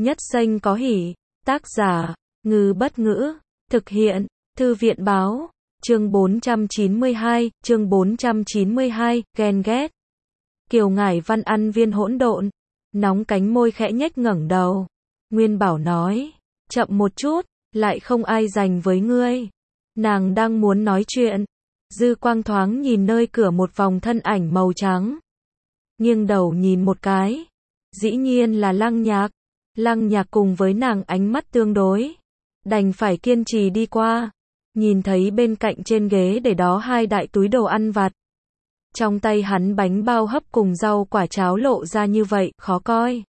Nhất xanh có hỉ. Tác giả, Ngư Bất Ngữ. Thực hiện, Thư viện Báo. Chương 492, ghen ghét. Kiều Ngải Văn ăn viên hỗn độn, nóng cánh môi khẽ nhếch ngẩng đầu. Nguyên Bảo nói, chậm một chút, lại không ai dành với ngươi. Nàng đang muốn nói chuyện, dư quang thoáng nhìn nơi cửa một vòng thân ảnh màu trắng. Nghiêng đầu nhìn một cái, dĩ nhiên là Lăng Nhạc. Lăng Nhạc cùng với nàng ánh mắt tương đối, đành phải kiên trì đi qua. Nhìn thấy bên cạnh trên ghế để đó hai đại túi đồ ăn vặt. Trong tay hắn bánh bao hấp cùng rau quả cháo lộ ra như vậy, khó coi.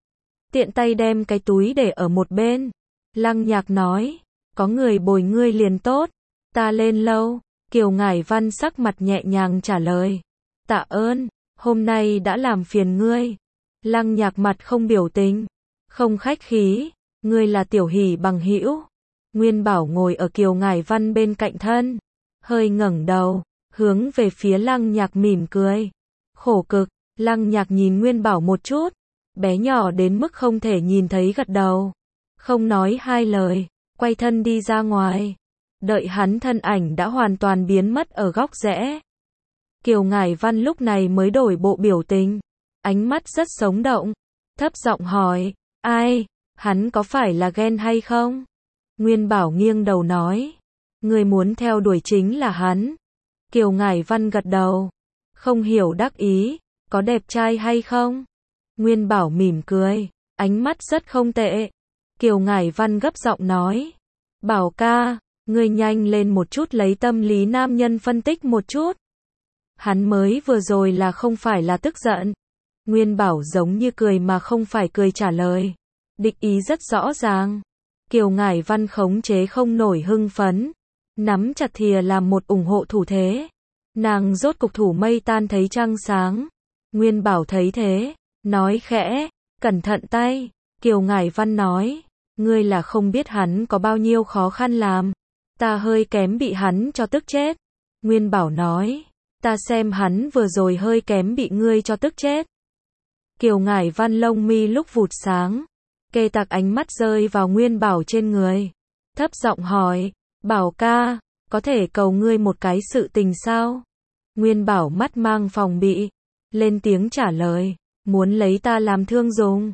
Tiện tay đem cái túi để ở một bên. Lăng Nhạc nói, có người bồi ngươi liền tốt, ta lên lâu. Kiều Ngải Văn sắc mặt nhẹ nhàng trả lời, tạ ơn, hôm nay đã làm phiền ngươi. Lăng Nhạc mặt không biểu tình, không khách khí, ngươi là tiểu hỷ bằng hữu. Nguyên Bảo ngồi ở Kiều Ngải Văn bên cạnh thân, hơi ngẩng đầu, hướng về phía Lăng Nhạc mỉm cười. Khổ cực. Lăng Nhạc nhìn Nguyên Bảo một chút, bé nhỏ đến mức không thể nhìn thấy, gật đầu, không nói hai lời, quay thân đi ra ngoài. Đợi hắn thân ảnh đã hoàn toàn biến mất ở góc rẽ, Kiều Ngải Văn lúc này mới đổi bộ biểu tình, ánh mắt rất sống động, thấp giọng hỏi, ai, hắn có phải là ghen hay không? Nguyên Bảo nghiêng đầu nói, người muốn theo đuổi chính là hắn. Kiều Ngải Văn gật đầu, không hiểu đắc ý, có đẹp trai hay không? Nguyên Bảo mỉm cười, ánh mắt rất không tệ. Kiều Ngải Văn gấp giọng nói, Bảo ca, ngươi nhanh lên một chút, lấy tâm lý nam nhân phân tích một chút. Hắn mới vừa rồi là không phải là tức giận. Nguyên Bảo giống như cười mà không phải cười trả lời, địch ý rất rõ ràng. Kiều Ngải Văn khống chế không nổi hưng phấn, nắm chặt thìa làm một ủng hộ thủ thế. Nàng rốt cục thủ mây tan thấy trăng sáng. Nguyên Bảo thấy thế, nói khẽ, cẩn thận tay. Kiều Ngải Văn nói, ngươi là không biết hắn có bao nhiêu khó khăn làm, ta hơi kém bị hắn cho tức chết. Nguyên Bảo nói, ta xem hắn vừa rồi hơi kém bị ngươi cho tức chết. Kiều Ngải Văn lông mi lúc vụt sáng, kê tạc ánh mắt rơi vào Nguyên Bảo trên người, thấp giọng hỏi, Bảo ca, có thể cầu ngươi một cái sự tình sao? Nguyên Bảo mắt mang phòng bị, lên tiếng trả lời, muốn lấy ta làm thương dùng.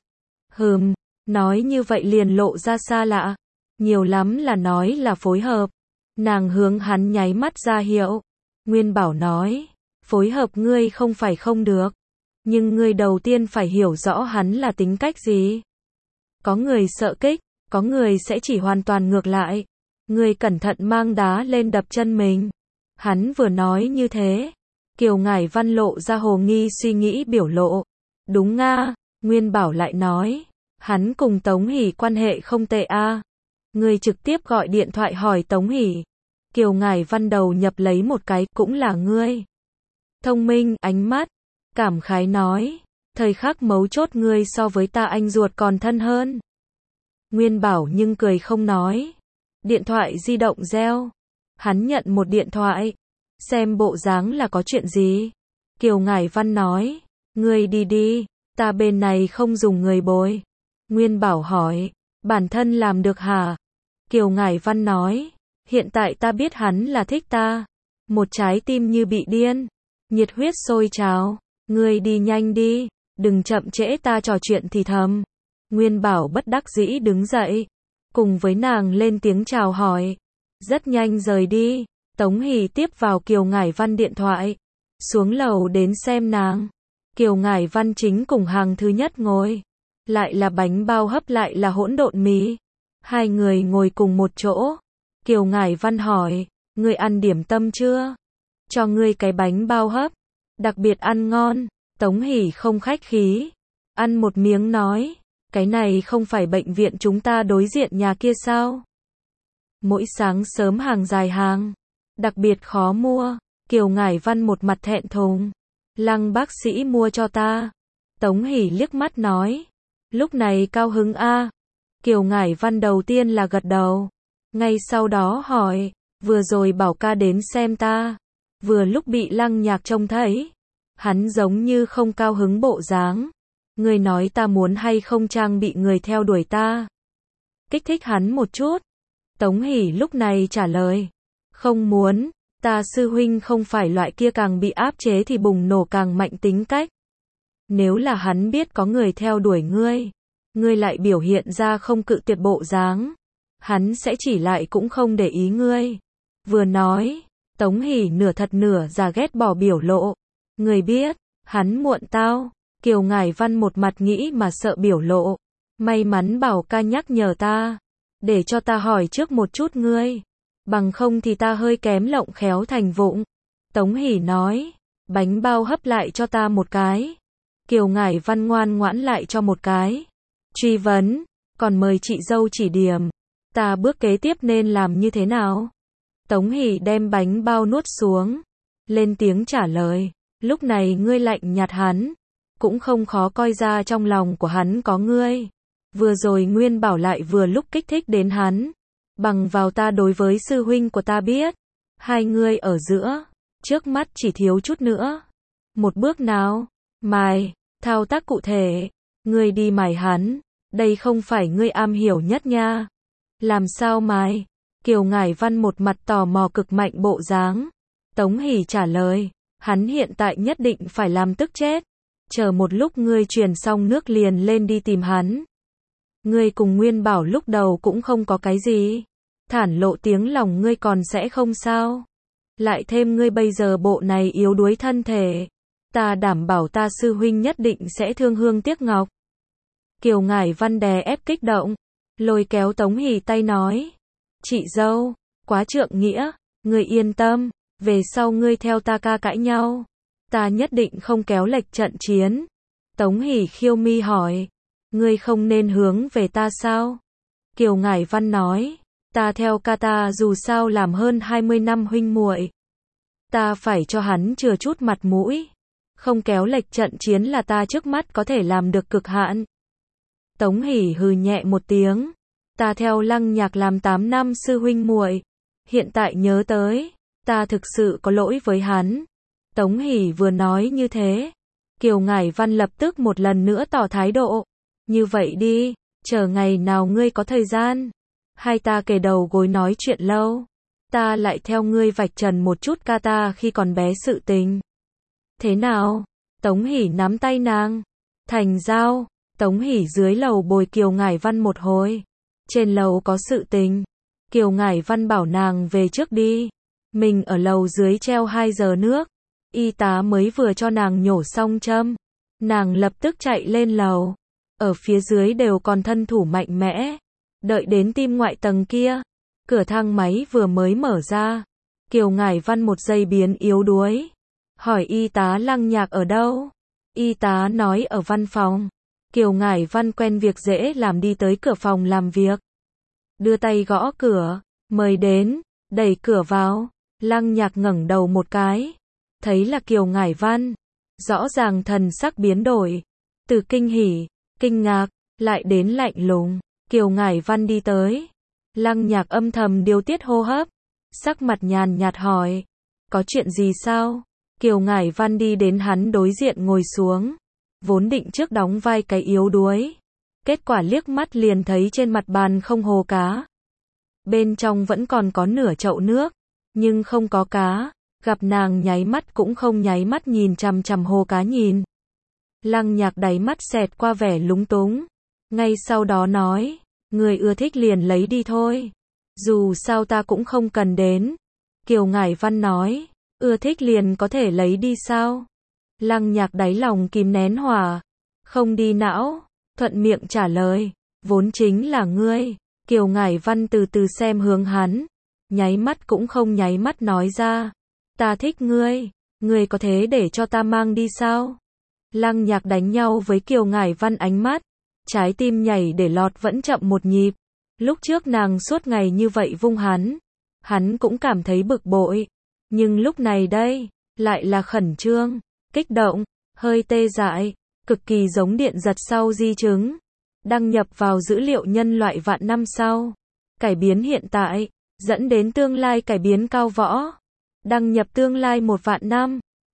Nói như vậy liền lộ ra xa lạ, nhiều lắm là nói là phối hợp. Nàng hướng hắn nháy mắt ra hiệu. Nguyên Bảo nói, phối hợp ngươi không phải không được, nhưng ngươi đầu tiên phải hiểu rõ hắn là tính cách gì. Có người sợ kích, có người sẽ chỉ hoàn toàn ngược lại. Ngươi cẩn thận mang đá lên đập chân mình. Hắn vừa nói như thế, Kiều Ngải Văn lộ ra hồ nghi suy nghĩ biểu lộ. Đúng nga. Nguyên Bảo lại nói, hắn cùng Tống Hỷ quan hệ không tệ a. Ngươi trực tiếp gọi điện thoại hỏi Tống Hỷ. Kiều Ngải Văn đầu nhập lấy một cái, cũng là ngươi thông minh, ánh mắt cảm khái nói, thời khắc mấu chốt ngươi so với ta anh ruột còn thân hơn. Nguyên Bảo nhưng cười không nói. Điện thoại di động reo, hắn nhận một điện thoại, xem bộ dáng là có chuyện gì. Kiều Ngải Văn nói, ngươi đi đi, ta bên này không dùng người bồi. Nguyên Bảo hỏi, bản thân làm được hả? Kiều Ngải Văn nói, hiện tại ta biết hắn là thích ta. Một trái tim như bị điên, nhiệt huyết sôi trào. Ngươi đi nhanh đi, đừng chậm trễ ta trò chuyện thì thầm. Nguyên Bảo bất đắc dĩ đứng dậy, cùng với nàng lên tiếng chào hỏi, rất nhanh rời đi. Tống Hỷ tiếp vào Kiều Ngải Văn điện thoại, xuống lầu đến xem nàng. Kiều Ngải Văn chính cùng hàng thứ nhất ngồi, lại là bánh bao hấp lại là hỗn độn mì. Hai người ngồi cùng một chỗ. Kiều Ngải Văn hỏi, ngươi ăn điểm tâm chưa? Cho ngươi cái bánh bao hấp, đặc biệt ăn ngon. Tống Hỷ không khách khí, ăn một miếng nói, cái này không phải bệnh viện chúng ta đối diện nhà kia sao? Mỗi sáng sớm hàng dài hàng, đặc biệt khó mua. Kiều Ngải Văn một mặt thẹn thùng, Lăng bác sĩ mua cho ta. Tống Hỷ liếc mắt nói, lúc này cao hứng a. Kiều Ngải Văn đầu tiên là gật đầu, ngay sau đó hỏi, vừa rồi Bảo ca đến xem ta, vừa lúc bị Lăng Nhạc trông thấy, hắn giống như không cao hứng bộ dáng. Ngươi nói ta muốn hay không trang bị người theo đuổi ta? Kích thích hắn một chút. Tống Hỷ lúc này trả lời. Không muốn, ta sư huynh không phải loại kia càng bị áp chế thì bùng nổ càng mạnh tính cách. Nếu là hắn biết có người theo đuổi ngươi, ngươi lại biểu hiện ra không cự tuyệt bộ dáng, hắn sẽ chỉ lại cũng không để ý ngươi. Vừa nói, Tống Hỷ nửa thật nửa giả ghét bỏ biểu lộ. Ngươi biết, hắn muộn tao. Kiều Ngải Văn một mặt nghĩ mà sợ biểu lộ. May mắn Bảo ca nhắc nhở ta, để cho ta hỏi trước một chút ngươi, bằng không thì ta hơi kém lộng khéo thành vụng. Tống Hỷ nói, bánh bao hấp lại cho ta một cái. Kiều Ngải Văn ngoan ngoãn lại cho một cái. Truy vấn, còn mời chị dâu chỉ điểm, ta bước kế tiếp nên làm như thế nào? Tống Hỷ đem bánh bao nuốt xuống, lên tiếng trả lời. Lúc này ngươi lạnh nhạt hắn, cũng không khó coi ra trong lòng của hắn có ngươi. Vừa rồi Nguyên Bảo lại vừa lúc kích thích đến hắn. Bằng vào ta đối với sư huynh của ta biết, hai ngươi ở giữa, trước mắt chỉ thiếu chút nữa. Một bước nào? Mài, thao tác cụ thể. Ngươi đi mài hắn, đây không phải ngươi am hiểu nhất nha. Làm sao mài? Kiều Ngải Văn một mặt tò mò cực mạnh bộ dáng. Tống Hỷ trả lời, hắn hiện tại nhất định phải làm tức chết. Chờ một lúc ngươi truyền xong nước liền lên đi tìm hắn. Ngươi cùng Nguyên Bảo lúc đầu cũng không có cái gì. Thản lộ tiếng lòng ngươi còn sẽ không sao. Lại thêm ngươi bây giờ bộ này yếu đuối thân thể. Ta đảm bảo ta sư huynh nhất định sẽ thương hương tiếc ngọc. Kiều Ngải Văn đè ép kích động, lôi kéo Tống Hỷ tay nói. Chị dâu, quá trượng nghĩa, ngươi yên tâm, về sau ngươi theo ta ca cãi nhau. Ta nhất định không kéo lệch trận chiến. Tống Hỷ khiêu mi hỏi. Ngươi không nên hướng về ta sao? Kiều Ngải Văn nói. Ta theo ca ta dù sao làm hơn 20 năm huynh muội. Ta phải cho hắn chừa chút mặt mũi. Không kéo lệch trận chiến là ta trước mắt có thể làm được cực hạn. Tống Hỷ hừ nhẹ một tiếng. Ta theo Lăng Nhạc làm 8 năm sư huynh muội. Hiện tại nhớ tới, ta thực sự có lỗi với hắn. Tống Hỷ vừa nói như thế, Kiều Ngải Văn lập tức một lần nữa tỏ thái độ. Như vậy đi, chờ ngày nào ngươi có thời gian, hai ta kề đầu gối nói chuyện lâu. Ta lại theo ngươi vạch trần một chút ca ta khi còn bé sự tình. Thế nào? Tống Hỷ nắm tay nàng. Thành giao. Tống Hỷ dưới lầu bồi Kiều Ngải Văn một hồi. Trên lầu có sự tình. Kiều Ngải Văn bảo nàng về trước đi. Mình ở lầu dưới treo 2 giờ nước. Y tá mới vừa cho nàng nhổ xong châm. Nàng lập tức chạy lên lầu. Ở phía dưới đều còn thân thủ mạnh mẽ. Đợi đến tim ngoại tầng kia, cửa thang máy vừa mới mở ra. Kiều Ngải Văn một giây biến yếu đuối. Hỏi y tá Lăng Nhạc ở đâu? Y tá nói ở văn phòng. Kiều Ngải Văn quen việc dễ làm đi tới cửa phòng làm việc. Đưa tay gõ cửa, mời đến, đẩy cửa vào. Lăng Nhạc ngẩng đầu một cái. Thấy là Kiều Ngải Văn. Rõ ràng thần sắc biến đổi. Từ kinh hỉ, kinh ngạc, lại đến lạnh lùng. Kiều Ngải Văn đi tới. Lăng Nhạc âm thầm điều tiết hô hấp. Sắc mặt nhàn nhạt hỏi. Có chuyện gì sao? Kiều Ngải Văn đi đến hắn đối diện ngồi xuống. Vốn định trước đóng vai cái yếu đuối. Kết quả liếc mắt liền thấy trên mặt bàn không hồ cá. Bên trong vẫn còn có nửa chậu nước. Nhưng không có cá. Gặp nàng nháy mắt cũng không nháy mắt nhìn chằm chằm hồ cá nhìn. Lăng Nhạc đáy mắt xẹt qua vẻ lúng túng. Ngay sau đó nói. Người ưa thích liền lấy đi thôi. Dù sao ta cũng không cần đến. Kiều Ngải Văn nói. Ưa thích liền có thể lấy đi sao? Lăng Nhạc đáy lòng kìm nén hỏa. Không đi não. Thuận miệng trả lời. Vốn chính là ngươi. Kiều Ngải Văn từ từ xem hướng hắn. Nháy mắt cũng không nháy mắt nói ra. Ta thích ngươi. Ngươi có thế để cho ta mang đi sao? Lăng Nhạc đánh nhau với Kiều Ngải Văn ánh mắt. Trái tim nhảy để lọt vẫn chậm một nhịp. Lúc trước nàng suốt ngày như vậy vung hắn. Hắn cũng cảm thấy bực bội. Nhưng lúc này đây, lại là khẩn trương, kích động, hơi tê dại, cực kỳ giống điện giật sau di chứng. Đăng nhập vào dữ liệu nhân loại vạn năm sau. Cải biến hiện tại, dẫn đến tương lai cải biến cao võ. Đăng nhập tương lai 1 vạn năm.